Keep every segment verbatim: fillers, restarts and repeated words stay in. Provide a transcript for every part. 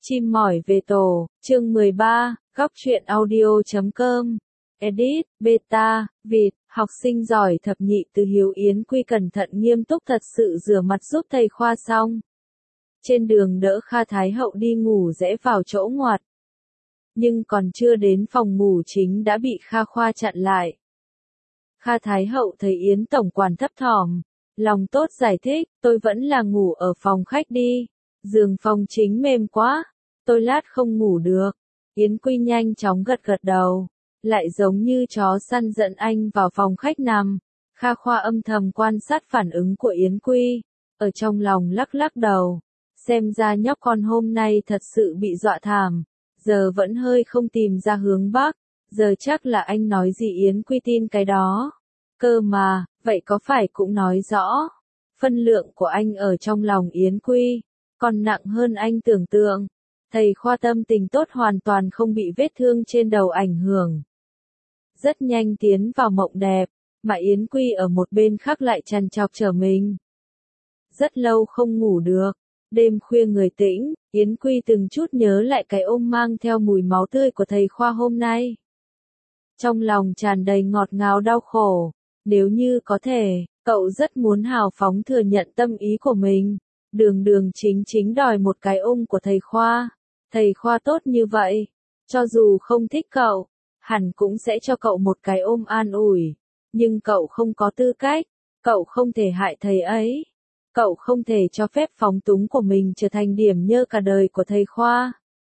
Chim mỏi về tổ, chương mười ba, góc truyện audio chấm com. Edit, beta, vịt, học sinh giỏi thập nhị từ Hiếu Yến Quy cẩn thận nghiêm túc thật sự rửa mặt giúp thầy Khoa xong. Trên đường đỡ Kha Thái Hậu đi ngủ rẽ vào chỗ ngoặt. Nhưng còn chưa đến phòng ngủ chính đã bị Kha Khoa chặn lại. Kha Thái Hậu thấy Yến Tổng quản thấp thỏm, lòng tốt giải thích, tôi vẫn là ngủ ở phòng khách đi, giường phòng chính mềm quá, tôi lát không ngủ được. Yến Quy nhanh chóng gật gật đầu, lại giống như chó săn dẫn anh vào phòng khách nằm. Kha Khoa âm thầm quan sát phản ứng của Yến Quy, ở trong lòng lắc lắc đầu, xem ra nhóc con hôm nay thật sự bị dọa thảm, giờ vẫn hơi không tìm ra hướng bắc, giờ chắc là anh nói gì Yến Quy tin cái đó. Cơ mà, vậy có phải cũng nói rõ, phân lượng của anh ở trong lòng Yến Quy, còn nặng hơn anh tưởng tượng. Thầy Khoa tâm tình tốt hoàn toàn không bị vết thương trên đầu ảnh hưởng. Rất nhanh tiến vào mộng đẹp, mà Yến Quy ở một bên khác lại trằn trọc trở mình. Rất lâu không ngủ được, đêm khuya người tĩnh, Yến Quy từng chút nhớ lại cái ôm mang theo mùi máu tươi của thầy Khoa hôm nay. Trong lòng tràn đầy ngọt ngào đau khổ, nếu như có thể, cậu rất muốn hào phóng thừa nhận tâm ý của mình, đường đường chính chính đòi một cái ôm của thầy Khoa. Thầy Khoa tốt như vậy, cho dù không thích cậu, hẳn cũng sẽ cho cậu một cái ôm an ủi, nhưng cậu không có tư cách, cậu không thể hại thầy ấy, cậu không thể cho phép phóng túng của mình trở thành điểm nhơ cả đời của thầy Khoa.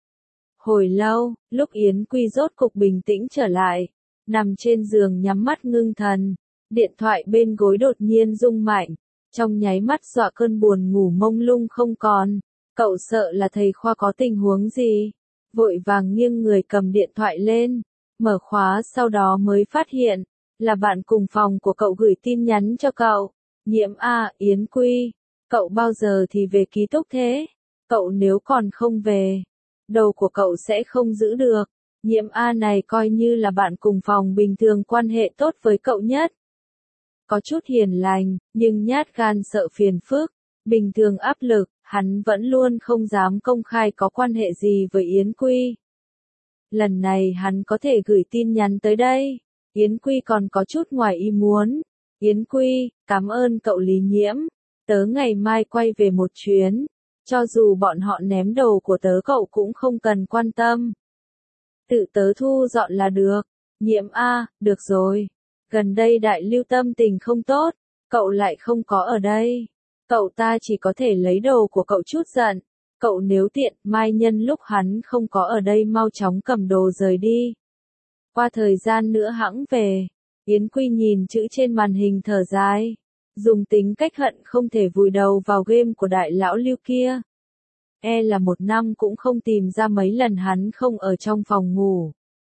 Hồi lâu, lúc Yến Quy rốt cục bình tĩnh trở lại, nằm trên giường nhắm mắt ngưng thần, điện thoại bên gối đột nhiên rung mạnh, trong nháy mắt dọa cơn buồn ngủ mông lung không còn. Cậu sợ là thầy Khoa có tình huống gì, vội vàng nghiêng người cầm điện thoại lên, mở khóa sau đó mới phát hiện, là bạn cùng phòng của cậu gửi tin nhắn cho cậu. Nhiễm A, Yến Quy, cậu bao giờ thì về ký túc thế? Cậu nếu còn không về, đầu của cậu sẽ không giữ được. Nhiễm A này coi như là bạn cùng phòng bình thường quan hệ tốt với cậu nhất. Có chút hiền lành, nhưng nhát gan sợ phiền phức, bình thường áp lực. Hắn vẫn luôn không dám công khai có quan hệ gì với Yến Quy. Lần này hắn có thể gửi tin nhắn tới đây. Yến Quy còn có chút ngoài ý muốn. Yến Quy, cảm ơn cậu Lý Nhiễm. Tớ ngày mai quay về một chuyến. Cho dù bọn họ ném đầu của tớ cậu cũng không cần quan tâm. Tự tớ thu dọn là được. Nhiễm A, được rồi. Gần đây đại lưu tâm tình không tốt. Cậu lại không có ở đây. Cậu ta chỉ có thể lấy đồ của cậu chút giận. Cậu nếu tiện, mai nhân lúc hắn không có ở đây mau chóng cầm đồ rời đi. Qua thời gian nữa hẵng về. Yến Quy nhìn chữ trên màn hình thở dài. Dùng tính cách hận không thể vùi đầu vào game của đại lão Lưu kia. E là một năm cũng không tìm ra mấy lần hắn không ở trong phòng ngủ.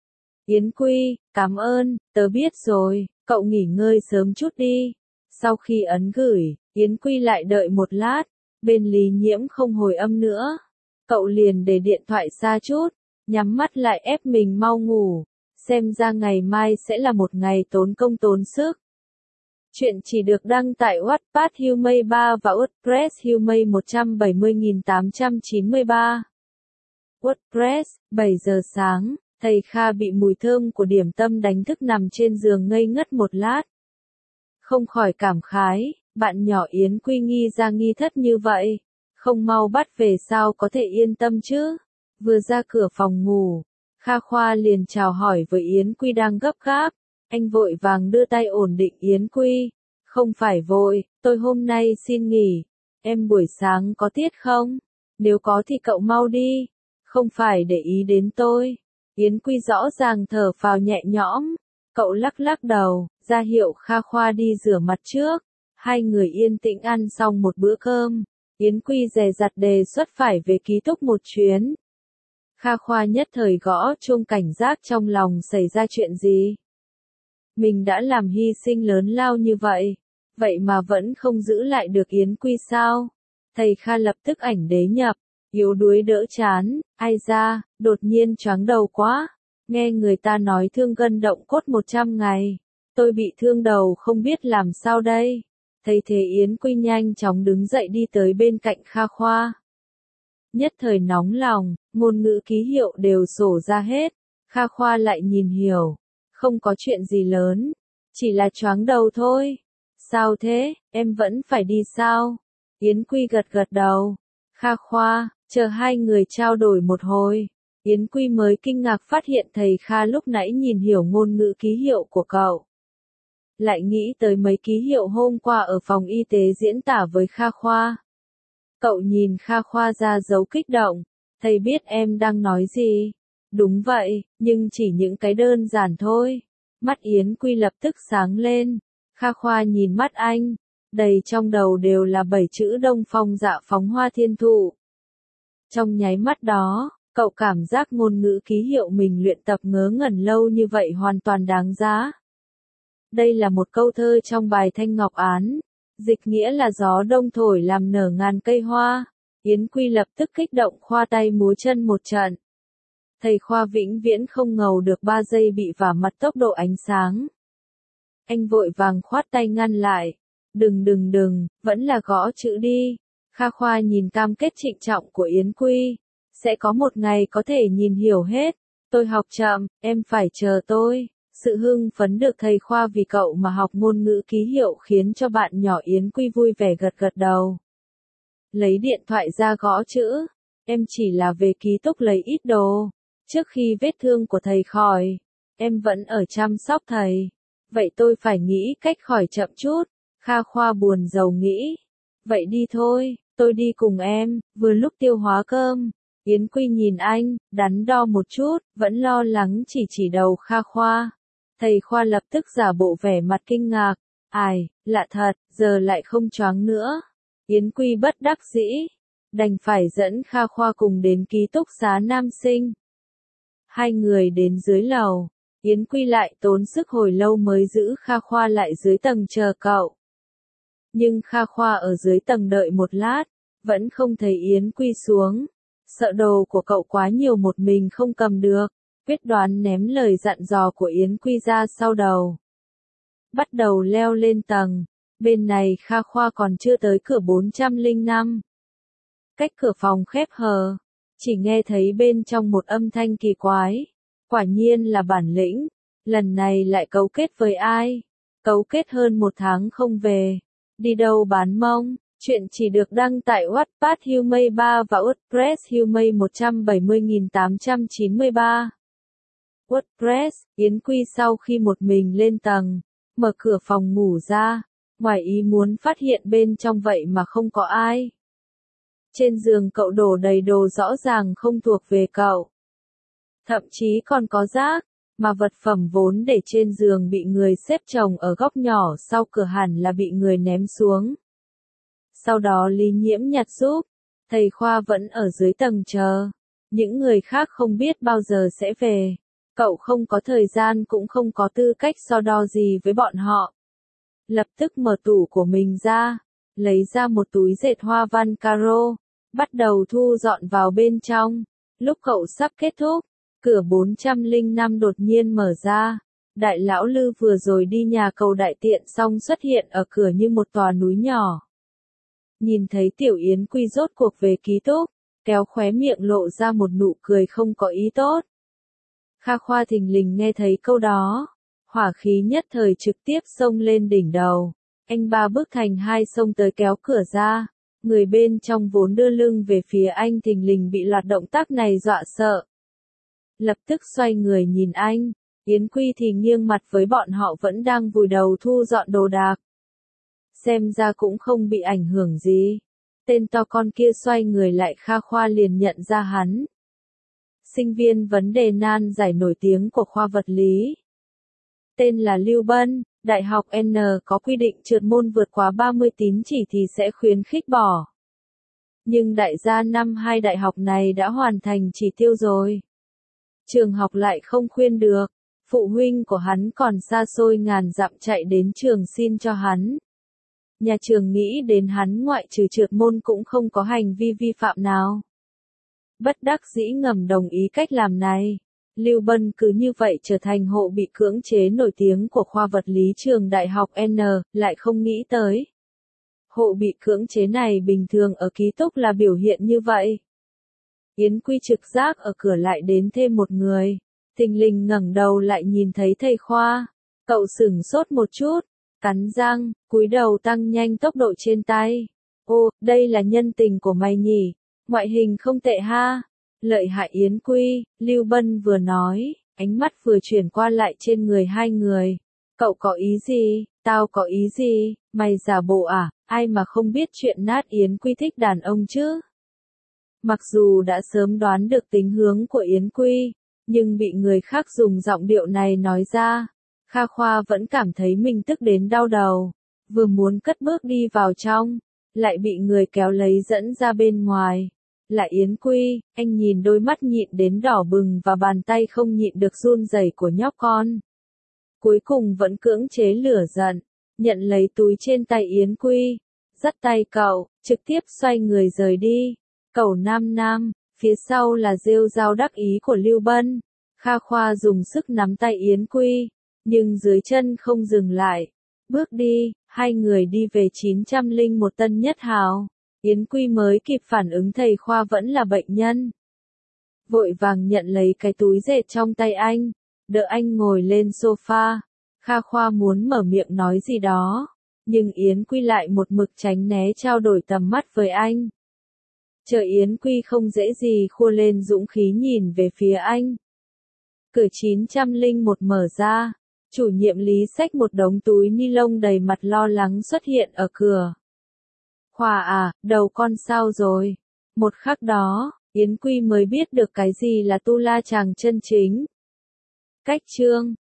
Yến Quy, cảm ơn, tớ biết rồi, cậu nghỉ ngơi sớm chút đi. Sau khi ấn gửi, Yến Quy lại đợi một lát, bên Lý Nhiễm không hồi âm nữa. Cậu liền để điện thoại xa chút, nhắm mắt lại ép mình mau ngủ, xem ra ngày mai sẽ là một ngày tốn công tốn sức. Chuyện chỉ được đăng tại Wattpad Humay ba và WordPress Humay một bảy không tám chín ba. WordPress, bảy giờ sáng, thầy Kha bị mùi thơm của điểm tâm đánh thức nằm trên giường ngây ngất một lát. Không khỏi cảm khái, bạn nhỏ Yến Quy nghi ra nghi thất như vậy, không mau bắt về sao có thể yên tâm chứ. Vừa ra cửa phòng ngủ, Kha Khoa liền chào hỏi với Yến Quy đang gấp gáp, anh vội vàng đưa tay ổn định Yến Quy, không phải vội, tôi hôm nay xin nghỉ, em buổi sáng có tiết không? Nếu có thì cậu mau đi, không phải để ý đến tôi. Yến Quy rõ ràng thở phào nhẹ nhõm, cậu lắc lắc đầu, ra hiệu Kha Khoa đi rửa mặt trước. Hai người yên tĩnh ăn xong một bữa cơm, Yến Quy dè dặt đề xuất phải về ký túc một chuyến. Kha Khoa nhất thời gõ chuông cảnh giác trong lòng xảy ra chuyện gì. Mình đã làm hy sinh lớn lao như vậy, vậy mà vẫn không giữ lại được Yến Quy sao? Thầy Kha lập tức ảnh đế nhập, yếu đuối đỡ chán, ai ra, đột nhiên choáng đầu quá, nghe người ta nói thương gân động cốt một trăm ngày, tôi bị thương đầu không biết làm sao đây. Thấy thế Yến Quy nhanh chóng đứng dậy đi tới bên cạnh Kha Khoa. Nhất thời nóng lòng, ngôn ngữ ký hiệu đều sổ ra hết. Kha Khoa lại nhìn hiểu. Không có chuyện gì lớn. Chỉ là choáng đầu thôi. Sao thế, em vẫn phải đi sao? Yến Quy gật gật đầu. Kha Khoa, chờ hai người trao đổi một hồi. Yến Quy mới kinh ngạc phát hiện thầy Kha lúc nãy nhìn hiểu ngôn ngữ ký hiệu của cậu. Lại nghĩ tới mấy ký hiệu hôm qua ở phòng y tế diễn tả với Kha Khoa. Cậu nhìn Kha Khoa ra dấu kích động. Thầy biết em đang nói gì. Đúng vậy, nhưng chỉ những cái đơn giản thôi. Mắt Yến Quy lập tức sáng lên. Kha Khoa nhìn mắt anh. Đầy trong đầu đều là bảy chữ Đông Phong Dạ Phóng Hoa Thiên Thụ. Trong nháy mắt đó, cậu cảm giác ngôn ngữ ký hiệu mình luyện tập ngớ ngẩn lâu như vậy hoàn toàn đáng giá. Đây là một câu thơ trong bài Thanh Ngọc Án. Dịch nghĩa là gió đông thổi làm nở ngàn cây hoa. Yến Quy lập tức kích động khoa tay múa chân một trận. Thầy Khoa vĩnh viễn không ngầu được ba giây bị vả mặt tốc độ ánh sáng. Anh vội vàng khoát tay ngăn lại. Đừng đừng đừng, vẫn là gõ chữ đi. Kha Khoa nhìn cam kết trịnh trọng của Yến Quy. Sẽ có một ngày có thể nhìn hiểu hết. Tôi học chậm, em phải chờ tôi. Sự hưng phấn được thầy Khoa vì cậu mà học ngôn ngữ ký hiệu khiến cho bạn nhỏ Yến Quy vui vẻ gật gật đầu. Lấy điện thoại ra gõ chữ. Em chỉ là về ký túc lấy ít đồ. Trước khi vết thương của thầy khỏi, em vẫn ở chăm sóc thầy. Vậy tôi phải nghĩ cách khỏi chậm chút. Kha Khoa buồn rầu nghĩ. Vậy đi thôi, tôi đi cùng em, vừa lúc tiêu hóa cơm. Yến Quy nhìn anh, đắn đo một chút, vẫn lo lắng chỉ chỉ đầu Kha Khoa. Thầy Khoa lập tức giả bộ vẻ mặt kinh ngạc. Ai, lạ thật, giờ lại không choáng nữa. Yến Quy bất đắc dĩ. Đành phải dẫn Kha Khoa cùng đến ký túc xá nam sinh. Hai người đến dưới lầu. Yến Quy lại tốn sức hồi lâu mới giữ Kha Khoa lại dưới tầng chờ cậu. Nhưng Kha Khoa ở dưới tầng đợi một lát, vẫn không thấy Yến Quy xuống. Sợ đồ của cậu quá nhiều một mình không cầm được, quyết đoán ném lời dặn dò của Yến Quy ra sau đầu. Bắt đầu leo lên tầng, bên này Kha Khoa còn chưa tới cửa bốn trăm lẻ năm. Cách cửa phòng khép hờ, chỉ nghe thấy bên trong một âm thanh kỳ quái. Quả nhiên là bản lĩnh, lần này lại cấu kết với ai? Cấu kết hơn một tháng không về. Đi đâu bán mông? Chuyện chỉ được đăng tại Wattpad Humay ba và WordPress Humay một bảy không tám chín ba. WordPress, Yến Quy sau khi một mình lên tầng, mở cửa phòng ngủ ra, ngoài ý muốn phát hiện bên trong vậy mà không có ai. Trên giường cậu đổ đầy đồ rõ ràng không thuộc về cậu. Thậm chí còn có rác, mà vật phẩm vốn để trên giường bị người xếp chồng ở góc nhỏ sau cửa hẳn là bị người ném xuống. Sau đó Lý Nhiễm nhặt giúp, thầy Khoa vẫn ở dưới tầng chờ. Những người khác không biết bao giờ sẽ về. Cậu không có thời gian cũng không có tư cách so đo gì với bọn họ. Lập tức mở tủ của mình ra, lấy ra một túi dệt hoa văn caro, bắt đầu thu dọn vào bên trong. Lúc cậu sắp kết thúc, cửa bốn trăm lẻ năm đột nhiên mở ra. Đại lão Lư vừa rồi đi nhà cầu đại tiện xong xuất hiện ở cửa như một tòa núi nhỏ. Nhìn thấy Tiểu Yến Quy rốt cuộc về ký túc, kéo khóe miệng lộ ra một nụ cười không có ý tốt. Kha Khoa thình lình nghe thấy câu đó, hỏa khí nhất thời trực tiếp xông lên đỉnh đầu. Anh ba bước thành hai xông tới kéo cửa ra, người bên trong vốn đưa lưng về phía anh thình lình bị loạt động tác này dọa sợ. Lập tức xoay người nhìn anh, Yến Quy thì nghiêng mặt với bọn họ vẫn đang vùi đầu thu dọn đồ đạc. Xem ra cũng không bị ảnh hưởng gì. Tên to con kia xoay người lại Kha Khoa liền nhận ra hắn. Sinh viên vấn đề nan giải nổi tiếng của khoa vật lý. Tên là Lưu Bân, Đại học N có quy định trượt môn vượt quá ba mươi tín chỉ thì sẽ khuyến khích bỏ. Nhưng đại gia năm hai đại học này đã hoàn thành chỉ tiêu rồi. Trường học lại không khuyên được, phụ huynh của hắn còn xa xôi ngàn dặm chạy đến trường xin cho hắn. Nhà trường nghĩ đến hắn ngoại trừ trượt môn cũng không có hành vi vi phạm nào. Bất đắc dĩ ngầm đồng ý cách làm này. Lưu Bân cứ như vậy trở thành hộ bị cưỡng chế nổi tiếng của khoa vật lý trường Đại học N, lại không nghĩ tới. Hộ bị cưỡng chế này bình thường ở ký túc là biểu hiện như vậy. Yến Quy trực giác ở cửa lại đến thêm một người. Thình lình ngẩng đầu lại nhìn thấy thầy Khoa. Cậu sửng sốt một chút, cắn răng, cúi đầu tăng nhanh tốc độ trên tay. Ô, đây là nhân tình của mày nhỉ, ngoại hình không tệ ha. Lợi hại Yến Quy, Lưu Bân vừa nói, ánh mắt vừa chuyển qua lại trên người hai người. Cậu có ý gì, tao có ý gì, mày giả bộ à, ai mà không biết chuyện nát Yến Quy thích đàn ông chứ. Mặc dù đã sớm đoán được tính hướng của Yến Quy, nhưng bị người khác dùng giọng điệu này nói ra, Kha Khoa vẫn cảm thấy mình tức đến đau đầu, vừa muốn cất bước đi vào trong, lại bị người kéo lấy dẫn ra bên ngoài. Là Yến Quy, anh nhìn đôi mắt nhịn đến đỏ bừng và bàn tay không nhịn được run rẩy của nhóc con. Cuối cùng vẫn cưỡng chế lửa giận, nhận lấy túi trên tay Yến Quy, dắt tay cậu, trực tiếp xoay người rời đi. Cậu Nam Nam, phía sau là rêu rao đắc ý của Lưu Bân. Kha Khoa dùng sức nắm tay Yến Quy, nhưng dưới chân không dừng lại. Bước đi, hai người đi về chín trăm lẻ một Tân Nhất Hào. Yến Quy mới kịp phản ứng thầy Khoa vẫn là bệnh nhân. Vội vàng nhận lấy cái túi dệt trong tay anh, đỡ anh ngồi lên sofa. Kha Khoa muốn mở miệng nói gì đó, nhưng Yến Quy lại một mực tránh né trao đổi tầm mắt với anh. Chờ Yến Quy không dễ gì khua lên dũng khí nhìn về phía anh. Cửa chín trăm lẻ một mở ra, chủ nhiệm Lý xách một đống túi ni lông đầy mặt lo lắng xuất hiện ở cửa. Khoa à, đầu con sao rồi? Một khắc đó, Yến Quy mới biết được cái gì là tu la chàng chân chính. Cách chương